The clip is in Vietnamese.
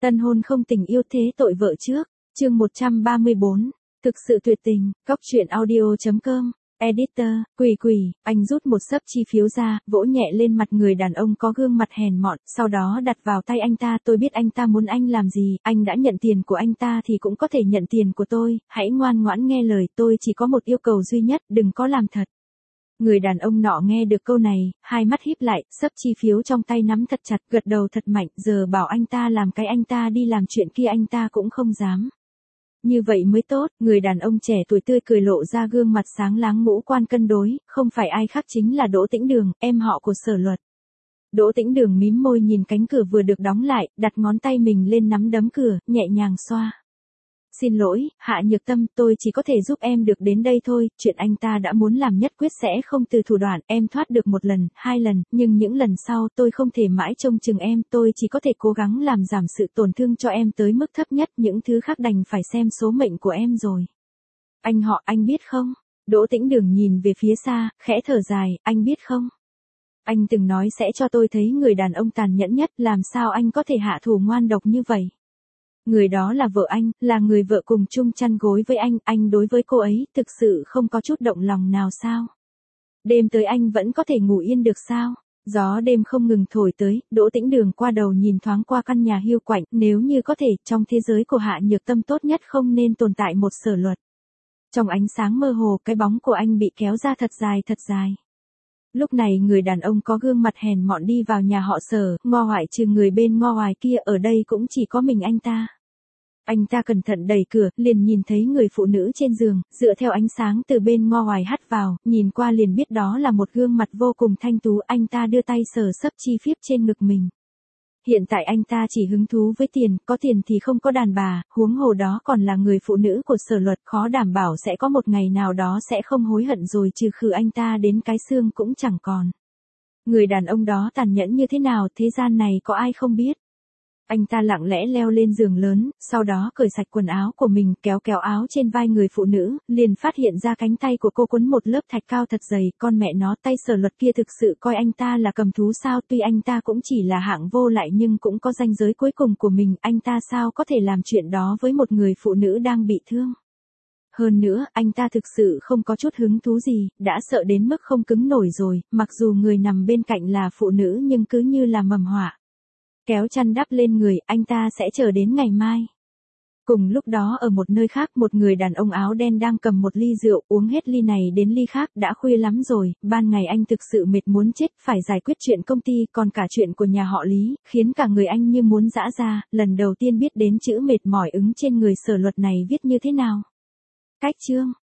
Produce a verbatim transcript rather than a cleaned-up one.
Tân hôn không tình yêu thế tội vợ trước, chương một trăm ba mươi bốn, thực sự tuyệt tình, góc truyện audio chấm com, editor, quỷ quỷ, anh rút một xấp chi phiếu ra, vỗ nhẹ lên mặt người đàn ông có gương mặt hèn mọn, sau đó đặt vào tay anh ta. Tôi biết anh ta muốn anh làm gì, anh đã nhận tiền của anh ta thì cũng có thể nhận tiền của tôi, hãy ngoan ngoãn nghe lời tôi, chỉ có một yêu cầu duy nhất, đừng có làm thật. Người đàn ông nọ nghe được câu này, hai mắt híp lại, xấp chi phiếu trong tay nắm thật chặt, gật đầu thật mạnh, giờ bảo anh ta làm cái anh ta đi làm chuyện kia anh ta cũng không dám. Như vậy mới tốt, người đàn ông trẻ tuổi tươi cười lộ ra gương mặt sáng láng ngũ quan cân đối, không phải ai khác chính là Đỗ Tĩnh Đường, em họ của Sở Luật. Đỗ Tĩnh Đường mím môi nhìn cánh cửa vừa được đóng lại, đặt ngón tay mình lên nắm đấm cửa, nhẹ nhàng xoa. Xin lỗi, Hạ Nhược Tâm, tôi chỉ có thể giúp em được đến đây thôi, chuyện anh ta đã muốn làm nhất quyết sẽ không từ thủ đoạn, em thoát được một lần, hai lần, nhưng những lần sau tôi không thể mãi trông chừng em, tôi chỉ có thể cố gắng làm giảm sự tổn thương cho em tới mức thấp nhất, những thứ khác đành phải xem số mệnh của em rồi. Anh họ, anh biết không? Đỗ Tĩnh Đường nhìn về phía xa, khẽ thở dài, anh biết không? Anh từng nói sẽ cho tôi thấy người đàn ông tàn nhẫn nhất, làm sao anh có thể hạ thủ ngoan độc như vậy? Người đó là vợ anh, là người vợ cùng chung chăn gối với anh, anh đối với cô ấy, thực sự không có chút động lòng nào sao? Đêm tới anh vẫn có thể ngủ yên được sao? Gió đêm không ngừng thổi tới, Đỗ Tĩnh Đường qua đầu nhìn thoáng qua căn nhà hiu quạnh, nếu như có thể, trong thế giới của Hạ Nhược Tâm tốt nhất không nên tồn tại một Sở Luật. Trong ánh sáng mơ hồ, cái bóng của anh bị kéo ra thật dài thật dài. Lúc này người đàn ông có gương mặt hèn mọn đi vào nhà họ Sở, ngo ngoại trừ người bên ngo ngoài kia, ở đây cũng chỉ có mình anh ta. Anh ta cẩn thận đẩy cửa, liền nhìn thấy người phụ nữ trên giường, dựa theo ánh sáng từ bên ngo ngoài hắt vào, nhìn qua liền biết đó là một gương mặt vô cùng thanh tú. Anh ta đưa tay sờ xấp chi phiếu trên ngực mình. Hiện tại anh ta chỉ hứng thú với tiền, có tiền thì không có đàn bà, huống hồ đó còn là người phụ nữ của Sở Luật, khó đảm bảo sẽ có một ngày nào đó sẽ không hối hận rồi, trừ khử anh ta đến cái xương cũng chẳng còn. Người đàn ông đó tàn nhẫn như thế nào, thế gian này có ai không biết. Anh ta lặng lẽ leo lên giường lớn, sau đó cởi sạch quần áo của mình, kéo kéo áo trên vai người phụ nữ, liền phát hiện ra cánh tay của cô quấn một lớp thạch cao thật dày, con mẹ nó, tay Sở Luật kia thực sự coi anh ta là cầm thú sao? Tuy anh ta cũng chỉ là hạng vô lại nhưng cũng có ranh giới cuối cùng của mình, anh ta sao có thể làm chuyện đó với một người phụ nữ đang bị thương? Hơn nữa, anh ta thực sự không có chút hứng thú gì, đã sợ đến mức không cứng nổi rồi, mặc dù người nằm bên cạnh là phụ nữ nhưng cứ như là mầm họa. Kéo chăn đắp lên người, anh ta sẽ chờ đến ngày mai. Cùng lúc đó ở một nơi khác, một người đàn ông áo đen đang cầm một ly rượu, uống hết ly này đến ly khác, đã khuya lắm rồi, ban ngày anh thực sự mệt muốn chết, phải giải quyết chuyện công ty, còn cả chuyện của nhà họ Lý, khiến cả người anh như muốn giã ra, lần đầu tiên biết đến chữ mệt mỏi ứng trên người Sở Luật này viết như thế nào. Cách chương